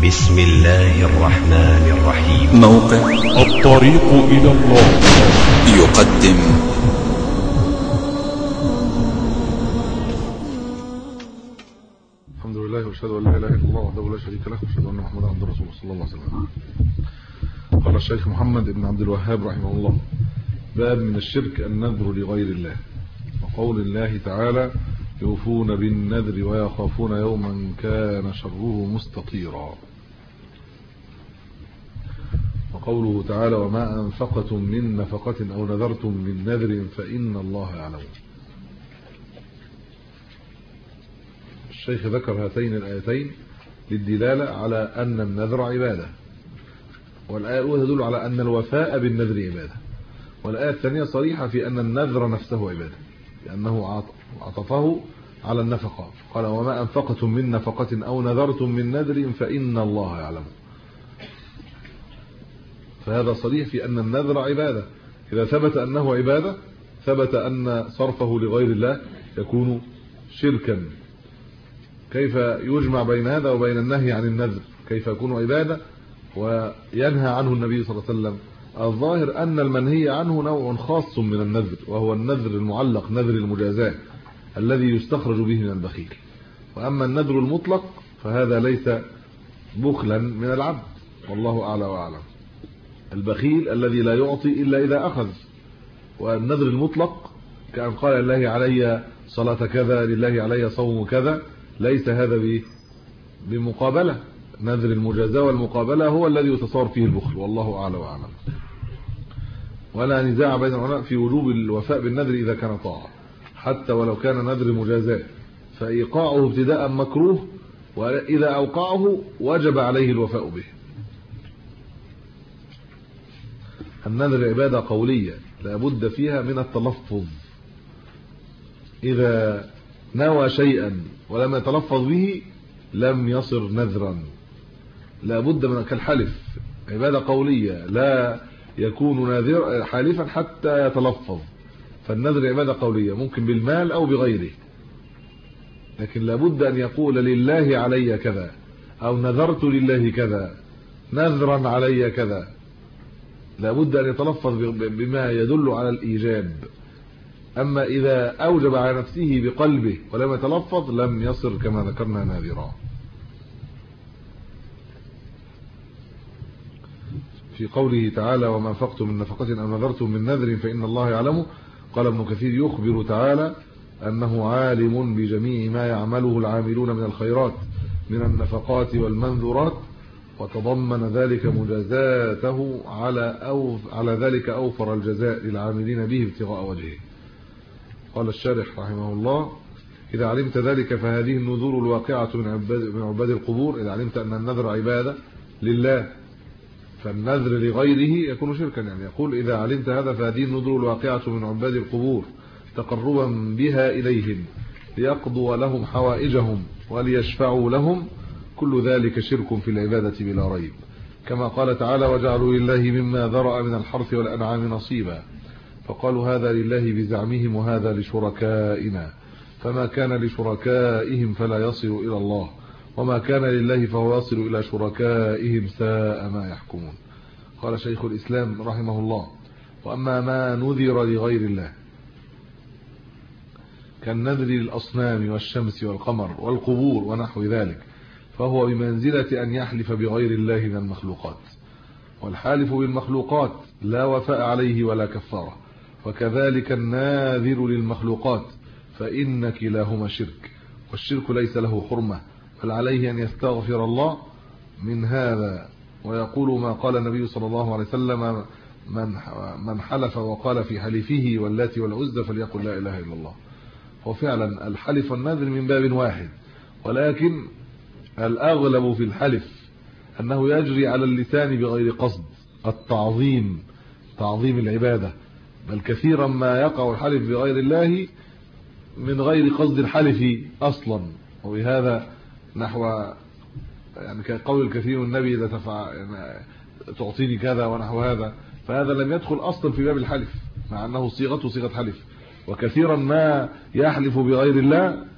بسم الله الرحمن الرحيم. موقع الطريق إلى الله يقدم الحمد لله واشهد ان لا اله الا الله وحده لا شريك له واشهد ان محمدا عبده ورسوله صلى الله عليه وسلم. قال الشيخ محمد بن عبد الوهاب رحمه الله: باب من الشرك النذر لغير الله. وقول الله تعالى: يوفون بالنذر ويخافون يوما كان شره مستطيرا. وقوله تعالى: وما أنفقتم من نفقة أو نذرتم من نذر فإن الله يعلم. الشيخ ذكر هاتين الآيتين للدلالة على أن النذر عبادة، والآية الأولى تدل على أن الوفاء بالنذر عبادة، والآية الثانية صريحة في أن النذر نفسه عبادة، لأنه عطفه على النفقة، قال: وما أنفقتم من نفقة أو نذرتم من نذر فإن الله يعلم. فهذا صريح في أن النذر عبادة. إذا ثبت أنه عبادة ثبت أن صرفه لغير الله يكون شركا. كيف يجمع بين هذا وبين النهي عن النذر؟ كيف يكون عبادة وينهى عنه النبي صلى الله عليه وسلم؟ الظاهر أن المنهي عنه نوع خاص من النذر، وهو النذر المعلق، نذر المجازاة الذي يستخرج به من البخيل. وأما النذر المطلق فهذا ليس بخلا من العبد، والله أعلى وأعلم. البخيل الذي لا يعطي إلا إذا أخذ. والنذر المطلق كأن قال: لله علي صلاة كذا، لله علي صوم كذا، ليس هذا بمقابلة. نذر المجازاة والمقابلة هو الذي يتصور فيه البخل، والله أعلى وأعلم. ولا نزاع بين العلماء في وجوب الوفاء بالنذر إذا كان طاعة، حتى ولو كان نذر مجازاة، فإيقاعه ابتداء مكروه، وإذا أوقعه وجب عليه الوفاء به. النذر عبادة قولية لا بد فيها من التلفظ. إذا نوى شيئا ولم يتلفظ به لم يصر نذرا. لا بد من كالحلف، عبادة قولية لا يكون ناذر حالفا حتى يتلفظ. فالنذر عبادة قولية ممكن بالمال أو بغيره، لكن لا بد أن يقول: لله علي كذا، أو نذرت لله كذا، نذرا علي كذا. لا بد أن يتلفظ بما يدل على الإيجاب. أما إذا أوجب على نفسه بقلبه ولم يتلفظ لم يصر كما ذكرنا ناذرا. في قوله تعالى: وما أنفقتم من نفقة أو نذرتم من نذر فإن الله يعلمه، قال ابن كثير: يخبر تعالى أنه عالم بجميع ما يعمله العاملون من الخيرات من النفقات والمنذورات، وتضمن ذلك مجازاته على ذلك أوفر الجزاء للعاملين به ابتغاء وجهه. قال الشارح رحمه الله: إذا علمت ذلك فهذه النذور الواقعة من عباد القبور. إذا علمت أن النذر عبادة لله فالنذر لغيره يكون شركا. يعني يقول: إذا علمت هذا فهذه النذور الواقعة من عباد القبور تقربا بها إليهم ليقضوا لهم حوائجهم وليشفعوا لهم، كل ذلك شرك في العبادة بلا ريب. كما قال تعالى: وجعلوا لله مما ذرأ من الحرث والأنعام نصيبا، فقالوا هذا لله بزعمهم وهذا لشركائنا، فما كان لشركائهم فلا يصل إلى الله، وما كان لله فهو يصل إلى شركائهم، ساء ما يحكمون. قال شيخ الإسلام رحمه الله: وأما ما نذر لغير الله كالنذر للأصنام والشمس والقمر والقبور ونحو ذلك، فهو بمنزلة أن يحلف بغير الله من المخلوقات. والحالف بالمخلوقات لا وفاء عليه ولا كفارة، وكذلك الناذر للمخلوقات، فإن كلاهما شرك، والشرك ليس له حرمة، بل عليه أن يستغفر الله من هذا، ويقول ما قال النبي صلى الله عليه وسلم: من حلف وقال في حلفه واللات والعزى فليقل لا إله إلا الله. وفعلا الحلف والنذر من باب واحد، ولكن الأغلب في الحلف أنه يجري على اللسان بغير قصد، التعظيم، تعظيم العبادة، بل كثيرا ما يقع الحلف بغير الله من غير قصد الحلف أصلا. وبهذا نحو يعني كقول الكثير: النبي إذا تعطيني كذا ونحو هذا، فهذا لم يدخل أصلا في باب الحلف، مع أنه صيغة حلف. وكثيرا ما يحلف بغير الله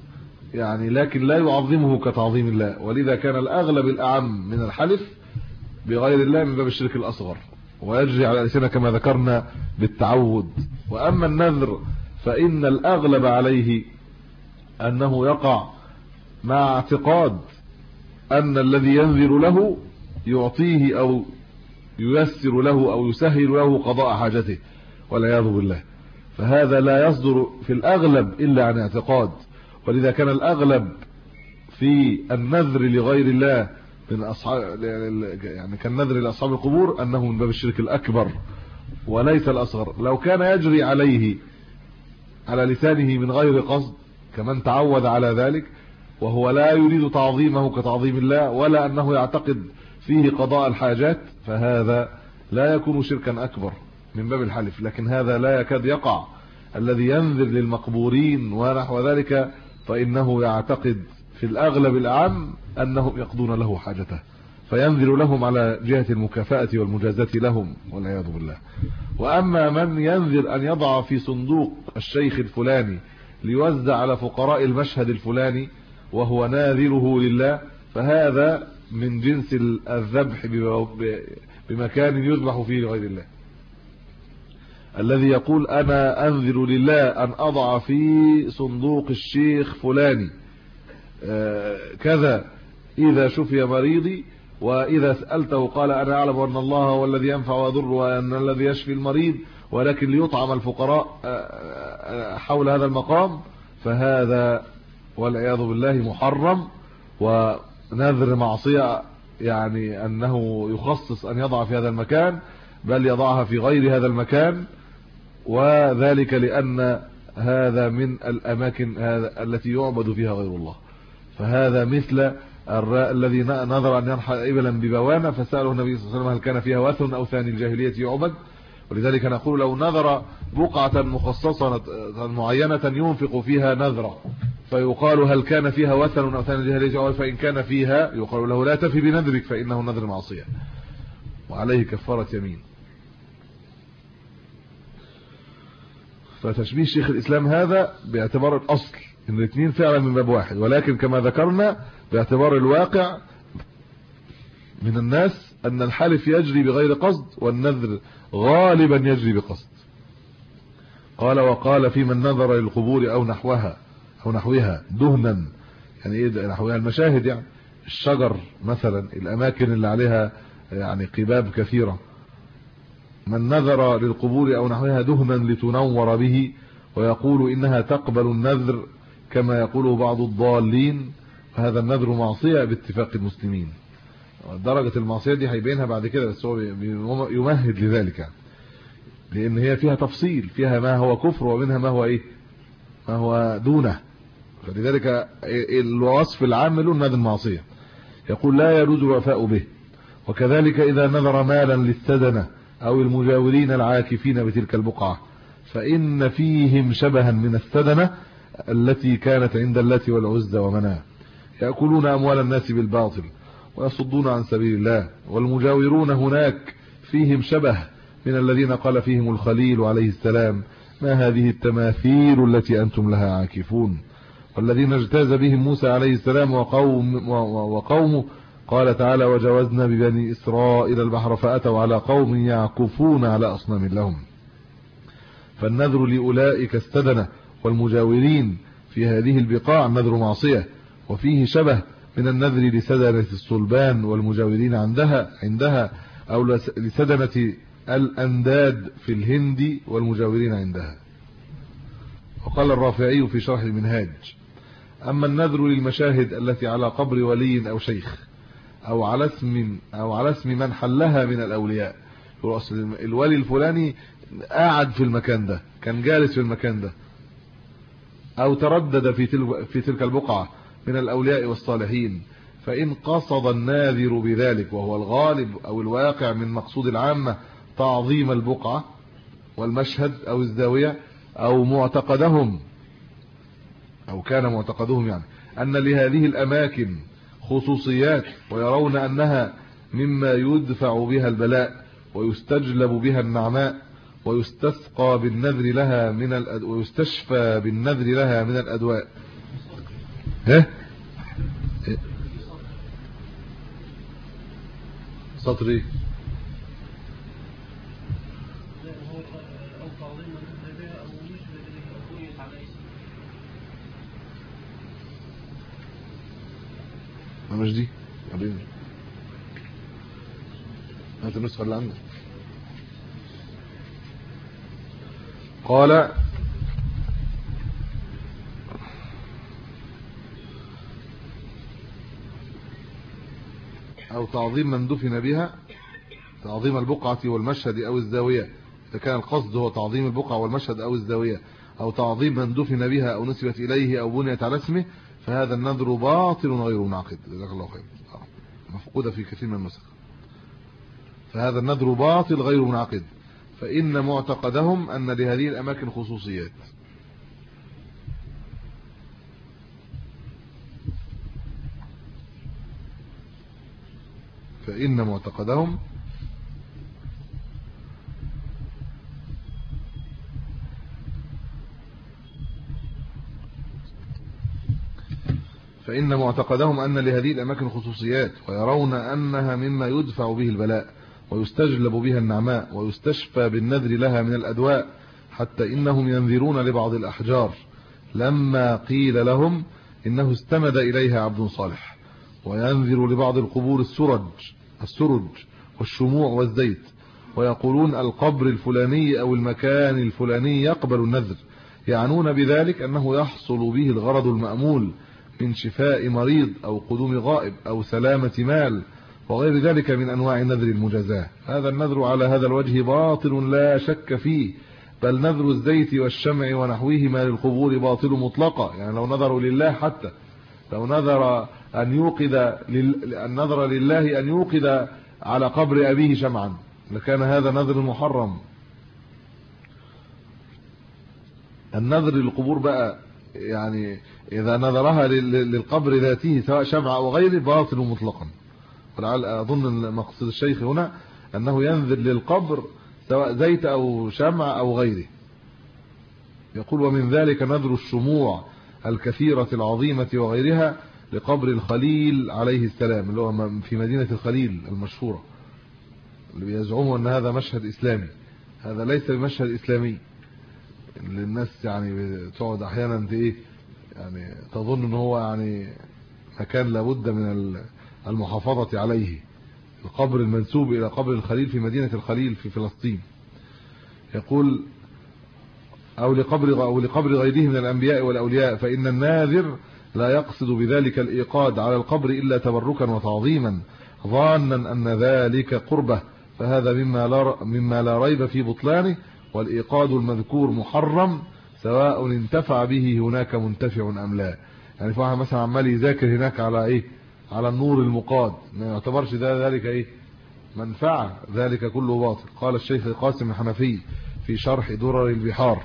يعني لكن لا يعظمه كتعظيم الله، ولذا كان الأغلب الأعم من الحلف بغير الله من باب الشرك الأصغر، ويجري على الألسنة كما ذكرنا بالتعود. وأما النذر فإن الأغلب عليه أنه يقع مع اعتقاد أن الذي ينذر له يعطيه أو ييسر له أو يسهل له قضاء حاجته والعياذ بالله، فهذا لا يصدر في الأغلب إلا عن اعتقاد. ولذا كان الأغلب في النذر لغير الله من أصحاب، يعني كالنذر لأصحاب القبور، أنه من باب الشرك الأكبر وليس الأصغر. لو كان يجري عليه على لسانه من غير قصد كمن تعود على ذلك، وهو لا يريد تعظيمه كتعظيم الله ولا أنه يعتقد فيه قضاء الحاجات، فهذا لا يكون شركا أكبر من باب الحلف. لكن هذا لا يكاد يقع. الذي ينذر للمقبورين ونحو ذلك فإنه يعتقد في الأغلب الأعم أنهم يقضون له حاجته، فينذر لهم على جهة المكافأة والمجازاة لهم والعياذ بالله. وأما من ينذر أن يضع في صندوق الشيخ الفلاني ليوزع على فقراء المشهد الفلاني وهو ناذره لله، فهذا من جنس الذبح بمكان يذبح فيه غير الله. الذي يقول أنا أنذر لله أن أضع في صندوق الشيخ فلاني كذا إذا شفي مريضي، وإذا سألته قال أنا أعلم أن الله هو الذي ينفع ويضر وأن الذي يشفي المريض، ولكن ليطعم الفقراء حول هذا المقام، فهذا والعياذ بالله محرم ونذر معصية، يعني أنه يخصص أن يضع في هذا المكان، بل يضعها في غير هذا المكان، وذلك لأن هذا من الأماكن التي يعبد فيها غير الله. فهذا مثل الذي نظر أن ينحى إبلا ببوانة فسأله النبي صلى الله عليه وسلم هل كان فيها وثن أو ثاني الجاهلية يعبد. ولذلك نقول لو نذر بقعة مخصصة معينة ينفق فيها نذرا فيقال هل كان فيها وثن أو ثاني الجاهلية يعبد، فإن كان فيها يقال له لا تفي بنذرك فإنه نذر معصية وعليه كفارة يمين. فتشبيه شيخ الإسلام هذا باعتبار الأصل ان الاثنين فعلا من باب واحد، ولكن كما ذكرنا باعتبار الواقع من الناس أن الحلف يجري بغير قصد والنذر غالبا يجري بقصد. قال وقال في من نذر للقبور أو نحوها دهنا، يعني ايه نحوها؟ المشاهد، يعني الشجر مثلا، الأماكن اللي عليها يعني قباب كثيرة. من نذر للقبور أو نحوها دهنا لتنور به ويقول إنها تقبل النذر كما يقوله بعض الضالين، فهذا النذر معصية باتفاق المسلمين. درجة المعصية دي هيبينها بعد كده، بس هو يمهد لذلك، لأن هي فيها تفصيل، فيها ما هو كفر ومنها ما هو ايه، ما هو دونه. فلذلك الوصف العام له النذر المعصية. يقول لا يجوز الوفاء به. وكذلك إذا نذر مالا للسدنة أو المجاورين العاكفين بتلك البقعة فإن فيهم شبها من السدنة التي كانت عند اللات والعزى ومناه، يأكلون أموال الناس بالباطل ويصدون عن سبيل الله. والمجاورون هناك فيهم شبه من الذين قال فيهم الخليل عليه السلام ما هذه التماثيل التي أنتم لها عاكفون. والذين اجتاز بهم موسى عليه السلام وقومه قال تعالى وجاوزنا ببني إسرائيل البحر فأتوا على قوم يعكفون على أصنام لهم. فالنذر لأولئك السدنة والمجاورين في هذه البقاع نذر معصية، وفيه شبه من النذر لسدنة الصلبان والمجاورين عندها أو لسدنة الأنداد في الهند والمجاورين عندها. وقال الرافعي في شرح المنهاج أما النذر للمشاهد التي على قبر ولي أو شيخ أو على اسم من حلها من الأولياء، الولي الفلاني قاعد في المكان ده، كان جالس في المكان ده، أو تردد في تلك البقعة من الأولياء والصالحين، فإن قصد الناذر بذلك وهو الغالب أو الواقع من مقصود العامة تعظيم البقعة والمشهد أو الزاوية أو معتقدهم أو كان معتقدهم يعني أن لهذه الأماكن خصوصيات ويرون أنها مما يدفع بها البلاء ويستجلب بها النعماء ويستسقى بالنذر لها ويستشفى بالنذر لها من الأدواء سطر ايه؟ مش دي قبل هات النسخة اللي عندك. قال أو تعظيم من دفن بها، تعظيم البقعة والمشهد أو الزاوية، إذا كان القصد هو تعظيم البقعة والمشهد أو الزاوية، أو تعظيم من دفن بها أو نسبت إليه أو بنيت على اسمه، فهذا النذر باطل غير منعقد. جزاك الله خير. مفقودة في كثير من النسخ. فهذا النذر باطل غير منعقد، فإن معتقدهم أن لهذه الأماكن خصوصيات. فإن معتقدهم أن لهذه الأماكن خصوصيات، ويرون أنها مما يدفع به البلاء ويستجلب بها النعماء ويستشفى بالنذر لها من الأدواء، حتى إنهم ينذرون لبعض الأحجار لما قيل لهم إنه استمد إليها عبد صالح، وينذر لبعض القبور السرج والشموع والزيت، ويقولون القبر الفلاني أو المكان الفلاني يقبل النذر، يعنون بذلك أنه يحصل به الغرض المأمول من شفاء مريض أو قدوم غائب أو سلامة مال وغير ذلك من أنواع نذر المجازاة. هذا النذر على هذا الوجه باطل لا شك فيه، بل نذر الزيت والشمع ونحوهما للقبور باطل مطلقا. يعني لو نذروا لله، حتى لو نذر أن يوقد النذر لله أن يوقد على قبر أبيه شمعا لكان هذا نذر محرم. النذر للقبور بقى يعني إذا نذرها للقبر ذاته سواء شمع أو غيره باطل مطلقا. ولعل أظن مقصد الشيخ هنا أنه ينذر للقبر سواء زيت أو شمع أو غيره. يقول ومن ذلك نذر الشموع الكثيرة العظيمة وغيرها لقبر الخليل عليه السلام، اللي هو في مدينة الخليل المشهورة، اللي بيزعموا أن هذا مشهد إسلامي. هذا ليس بمشهد إسلامي، اللي الناس يعني بتقعد أحيانا يعني تظن أنه هو يعني مكان لابد من المحافظة عليه، القبر المنسوب إلى قبر الخليل في مدينة الخليل في فلسطين. يقول أو لقبر غيره من الأنبياء والأولياء، فإن الناذر لا يقصد بذلك الإيقاد على القبر إلا تبركا وتعظيما ظانا أن ذلك قربه، فهذا مما لا ريب في بطلانه، والإيقاد المذكور محرم سواء انتفع به هناك منتفع أم لا. يعني فواحد مثلا عمال يذاكر هناك على على النور المقاد، ما يعتبرش ذلك منفعة، ذلك كله باطل. قال الشيخ قاسم الحنفي في شرح درر البحار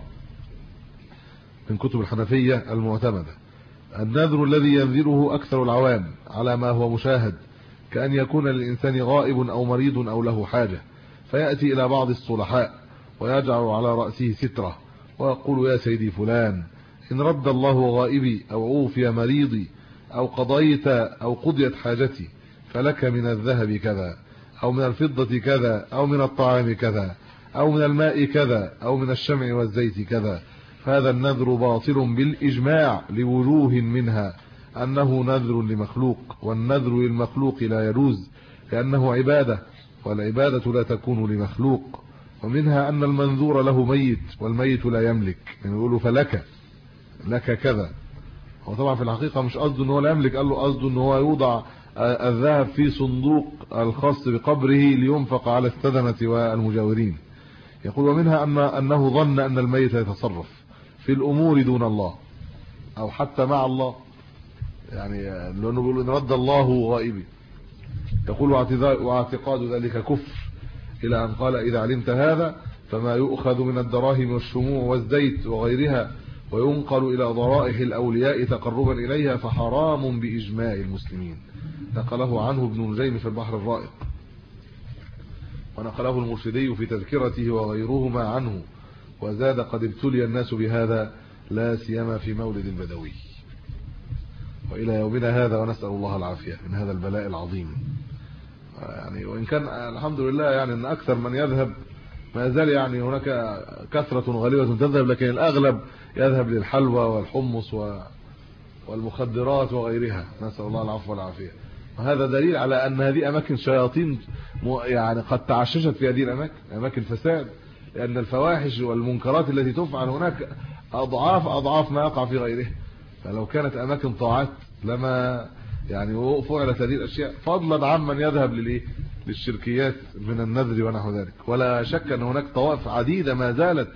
من كتب الحنفية المعتمدة: النذر الذي ينذره أكثر العوام على ما هو مشاهد، كأن يكون للإنسان غائب أو مريض أو له حاجة، فيأتي إلى بعض الصلحاء ويجعل على رأسه سترة ويقول يا سيدي فلان، إن رد الله غائبي أو عوفي مريضي أو قضيت حاجتي فلك من الذهب كذا أو من الفضة كذا أو من الطعام كذا أو من الماء كذا أو من الشمع والزيت كذا. هذا النذر باطل بالإجماع لوجوه منها أنه نذر لمخلوق، والنذر للمخلوق لا يجوز لأنه عبادة، والعبادة لا تكون لمخلوق. ومنها أن المنذور له ميت والميت لا يملك، يعني يقولوا فلك كذا. وطبعا في الحقيقة مش قصده أنه لا يملك، قال له قصده أنه يوضع الذهب في صندوق الخاص بقبره لينفق على السدنة والمجاورين. يقول ومنها أنه ظن أن الميت يتصرف في الأمور دون الله أو حتى مع الله، يعني لأنه بيقول إن رد الله غائبي. يقول واعتقاد ذلك كفر، إلى أن قال إذا علمت هذا فما يؤخذ من الدراهم والشموع والزيت وغيرها وينقل إلى ضرائح الأولياء تقربا إليها فحرام بإجماع المسلمين. نقله عنه ابن نجيم في البحر الرائق، ونقله المرشدي في تذكرته وغيرهما عنه، وزاد قد ابتلي الناس بهذا لا سيما في مولد البدوي. وإلى يومنا هذا، ونسأل الله العافية من هذا البلاء العظيم. يعني وإن كان الحمد لله يعني أن أكثر من يذهب ما يزال يعني هناك كثرة غالبة تذهب، لكن الأغلب يذهب للحلوى والحمص والمخدرات وغيرها، نسأل الله العفو والعافية. وهذا دليل على أن هذه أماكن شياطين يعني قد تعششت في هذه الأماكن، أماكن فساد، لأن الفواحش والمنكرات التي تفعل هناك أضعاف ما يقع في غيرها. فلو كانت أماكن طاعات لما يعني فعلت هذه الأشياء، فضلا عمن يذهب للشركيات من النذر ونحو ذلك. ولا شك أن هناك طوائف عديدة ما زالت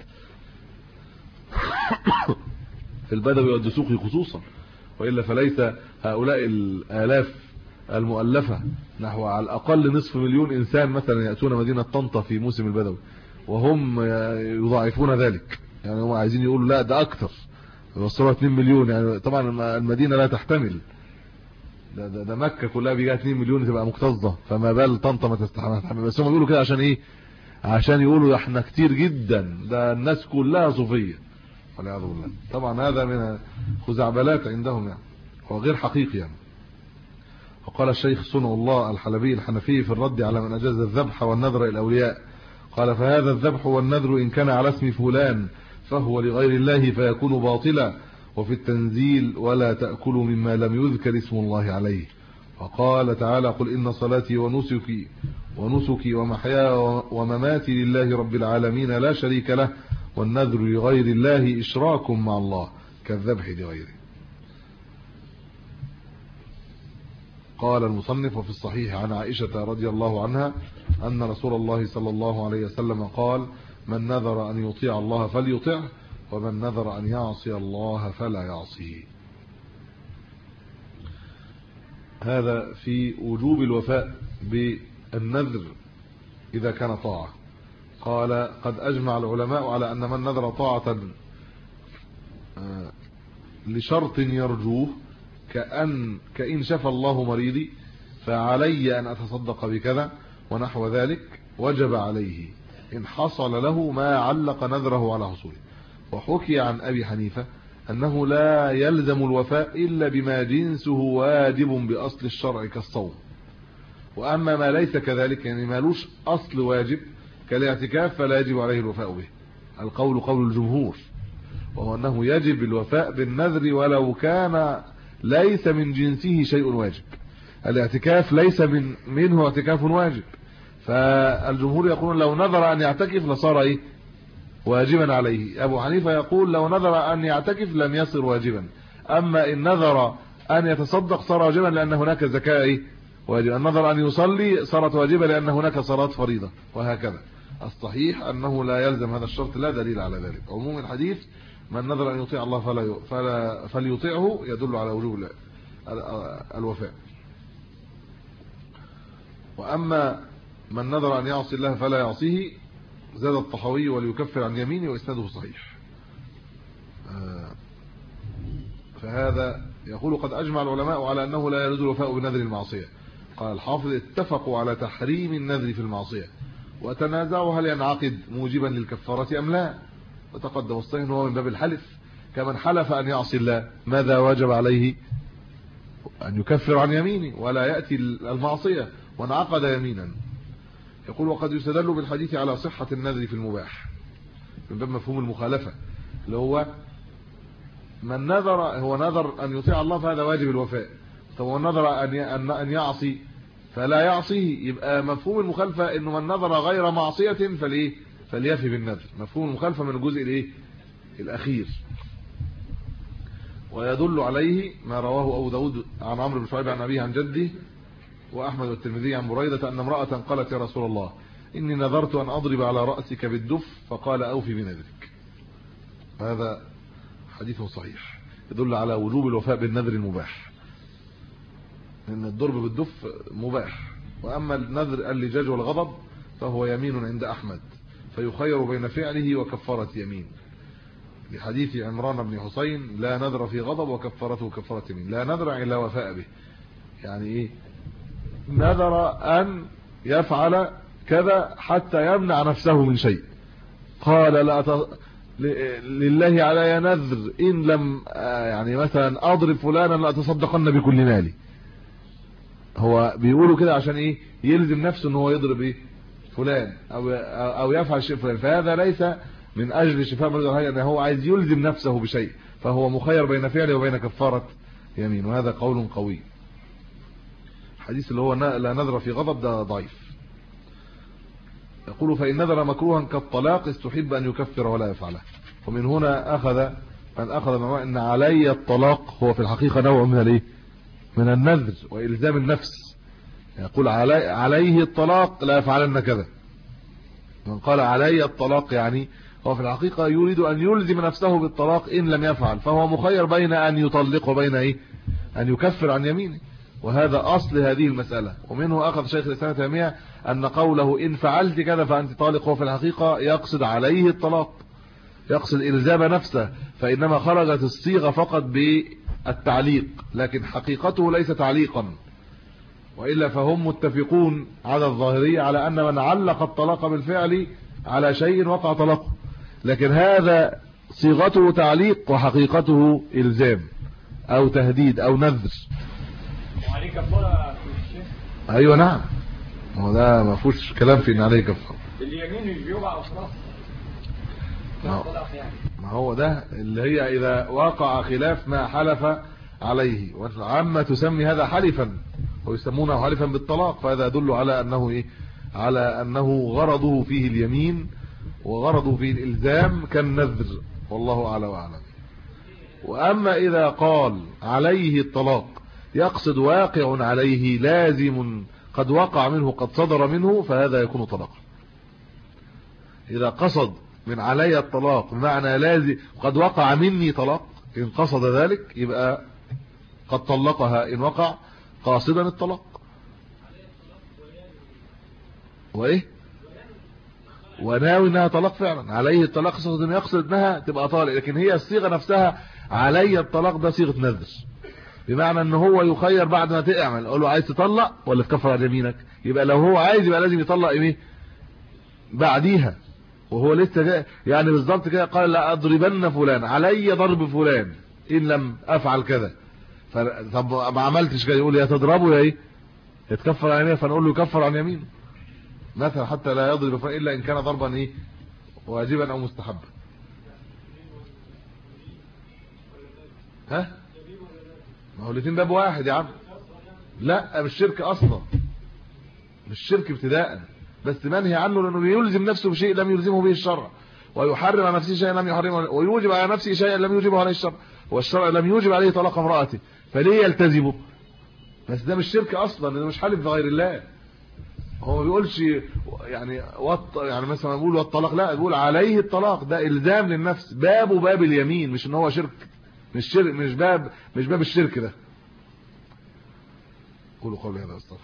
في البدوي والدسوقي خصوصا، وإلا فليس هؤلاء الآلاف المؤلفة نحو على الأقل نصف مليون إنسان مثلا يأتون مدينة طنطا في موسم البدوي، وهم يضاعفون ذلك. يعني هم عايزين يقولوا لا ده أكتر، يوصلوا 2 مليون. يعني طبعا المدينة لا تحتمل، ده مكة كلها بيجي 2 مليون تبقى مكتظة، فما بال طنطا ما تستحمل. بس هم بيقولوا كده عشان ايه؟ عشان يقولوا احنا كتير جدا، ده الناس كلها صوفية والعياذ بالله. طبعا هذا من خزعبلات عندهم يعني، هو غير حقيقي يعني. وقال الشيخ صنع الله الحلبي الحنفي في الرد على من أجاز الذبح والنذر الأولياء، قال: فهذا الذبح والنذر إن كان على اسم فلان فهو لغير الله فيكون باطلا، وفي التنزيل: ولا تأكلوا مما لم يذكر اسم الله عليه. وقال تعالى: قل إن صلاتي ونسكي ومحياي ومماتي لله رب العالمين لا شريك له، والنذر لغير الله إشراك مع الله كالذبح لغيره. قال المصنف: وفي الصحيح عن عائشة رضي الله عنها أن رسول الله صلى الله عليه وسلم قال: من نذر أن يطيع الله فليطعه، ومن نذر أن يعصي الله فلا يعصيه. هذا في وجوب الوفاء بالنذر إذا كان طاعة. قال: قد أجمع العلماء على أن من نذر طاعة لشرط يرجوه كأن شفى الله مريضي فعلي أن أتصدق بكذا ونحو ذلك، وجب عليه إن حصل له ما علق نذره على حصوله. وحكي عن أبي حنيفة أنه لا يلزم الوفاء إلا بما جنسه واجب بأصل الشرع كالصوم. وأما ما ليس كذلك، يعني مالوش أصل واجب كالاعتكاف، فلا يجب عليه الوفاء به. القول قول الجمهور، وهو أنه يجب الوفاء بالنذر ولو كان ليس من جنسه شيء واجب. الاعتكاف ليس منه اعتكاف واجب، فالجمهور يقولون لو نذر أن يعتكف لصار ايه؟ واجبا عليه. أبو حنيفة يقول لو نذر أن يعتكف لم يصر واجبا، أما إن نذر أن يتصدق صار واجبا لأن هناك زكاة ايه؟ واجب. النذر أن يصلي صارت واجبة لأن هناك صلاة فريضة، وهكذا. الصحيح أنه لا يلزم هذا الشرط، لا دليل على ذلك. عموم الحديث: من نذر أن يطيع الله فليطيعه، يدل على وجوب الوفاء. وأما من نذر أن يعصي الله فلا يعصيه، زاد الطحاوي: وليكفر عن يمينه، وإسناده صحيح. فهذا يقول: قد أجمع العلماء على أنه لا يجوز الوفاء بنذر المعصية. قال الحافظ: اتفقوا على تحريم النذر في المعصية، وتنازعوا هل ينعقد موجبا للكفارة أم لا. وتقدم الصحيح أنه من باب الحلف، كمن حلف أن يعصي الله ماذا وجب عليه؟ أن يكفر عن يمينه ولا يأتي المعصية، وانعقد يمينا. يقول: وقد يستدل بالحديث على صحة النذر في المباح من باب مفهوم المخالفة، اللي هو من نذر هو نذر أن يطيع الله فهذا واجب الوفاء. طب نذر أن يعصي فلا يعصيه، يبقى مفهوم المخالفة إنه من نذر غير معصية فليفي بالنذر. مفهوم المخالفة من الجزء الأخير. ويدل عليه ما رواه أبو داود عن عمرو بن شعيب عن أبيه عن جده، وأحمد والترمذي عن بريدة أن امرأة قالت: يا رسول الله، إني نذرت أن أضرب على رأسك بالدف، فقال: أوفي بنذرك. هذا حديث صحيح يدل على وجوب الوفاء بالنذر المباح، لأن الضرب بالدف مباح. وأما النذر اللجاج والغضب فهو يمين عند أحمد، فيخير بين فعله وكفارة يمين، لحديث عمران بن حسين: لا نذر في غضب وكفارته كفارة يمين. لا نذر إلا وفاء به، يعني إيه؟ نذر أن يفعل كذا حتى يمنع نفسه من شيء. قال: لله علي نذر ان لم يعني مثلا اضرب فلانا لاتصدقن بكل مالي. هو بيقولوا كده عشان ايه؟ يلزم نفسه ان هو يضرب ايه فلان او يفعل شيء فلان. فهذا ليس من اجل شفاء مرض الهيئه، ان هو عايز يلزم نفسه بشيء، فهو مخير بين فعله وبين كفاره يمين، وهذا قول قوي. الحديث اللي هو لا نذر في غضب ده ضعيف. يقول فإن نذر مكروها كالطلاق استحب أن يكفر ولا يفعله. ومن هنا أخذ أن علي الطلاق هو في الحقيقة نوع من الايه؟ من النذر وإلزام النفس. يقول عليه الطلاق لا يفعلن كذا. من قال علي الطلاق يعني هو في الحقيقة يريد أن يلزم نفسه بالطلاق إن لم يفعل، فهو مخير بين أن يطلق وبين إيه؟ أن يكفر عن يمينه. وهذا أصل هذه المسألة. ومنه أخذ شيخ الإسلام ابن تيمية أن قوله إن فعلت كذا فأنت طالق هو في الحقيقة يقصد عليه الطلاق، يقصد إلزام نفسه، فإنما خرجت الصيغة فقط بالتعليق، لكن حقيقته ليس تعليقا. وإلا فهم متفقون على الظاهرية على أن من علق الطلاق بالفعل على شيء وقع طلاقه، لكن هذا صيغته تعليق وحقيقته إلزام أو تهديد أو نذر. وعليه كفاره في الشيخ؟ ايوه نعم، هو ده ما فيهوش كلام في ان عليه كفاره. اليمين مش بيوقع اصلا. ما هو ده اللي هي اذا وقع خلاف ما حلف عليه، وعما تسمي هذا حلفا ويسمونه حلفا بالطلاق، فهذا يدل على انه ايه؟ على انه غرضه فيه اليمين وغرضه فيه الالزام كالنذر، والله اعلى واعلم. واما اذا قال عليه الطلاق يقصد واقع عليه لازم قد وقع منه قد صدر منه، فهذا يكون طلاقا. إذا قصد من علي الطلاق بمعنى لازم قد وقع مني طلاق، إن قصد ذلك يبقى قد طلقها إن وقع قاصدا الطلاق. وإيه؟ وناوي انها طلاق فعلا. عليه الطلاق يقصد انها تبقى طالق، لكن هي الصيغة نفسها علي الطلاق ده صيغة نذر، بمعنى ان هو يخير بعد ما تعمل، اقول له عايز تطلق ولا تكفر عن يمينك؟ يبقى لو هو عايز يبقى لازم يطلق ايه بعديها، وهو لسه جاي يعني بالظبط كده. قال لا اضربن فلان، علي ضرب فلان ان لم افعل كذا. طب ما عملتش كده، يقول يا تضربه يا ايه يتكفر عن يمينه، فنقول له يكفر عن يمينه مثلا، حتى لا يضرب فلان الا ان كان ضربا ايه واجبا او مستحبا. ها ما هو الاثنين باب واحد يا عم. لا مش شرك اصلا، مش شرك ابتداء، بس منهي عنه لانه بيلزم نفسه بشيء لم يلزمه به الشرع، ويحرم على نفسه شيئا لم يحرمه، ويوجب على نفسه شيئا لم يوجبه عليه الشرع، والشرع لم يوجب عليه طلاق امراته، فليه يلتزمه؟ بس ده مش شرك اصلا، ده مش حلف بغير الله. هو ما بيقولش يعني يعني مثلا بيقول والطلاق، لا بيقول عليه الطلاق، ده الزام للنفس، بابه باب اليمين، مش ان هو شرك، مش شرك، مش باب الشرك ده. قولوا قولي هذا استغفر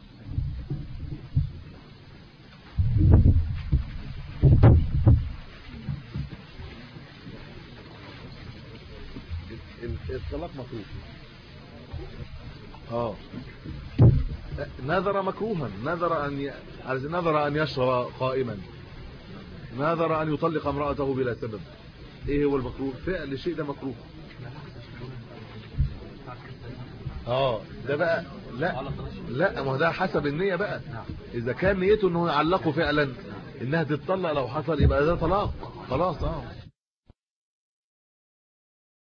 الطلاق مكروه. نذر مكروها، نذر ان يشرب قائما، نذر ان يطلق امراته بلا سبب. ايه هو المكروه؟ فعل الشيء ده مكروه. ده بقى لا ما هو ده حسب النية بقى. اذا كان نيته انه يعلقه فعلا انها تتطلق لو حصل، يبقى ده طلاق خلاص.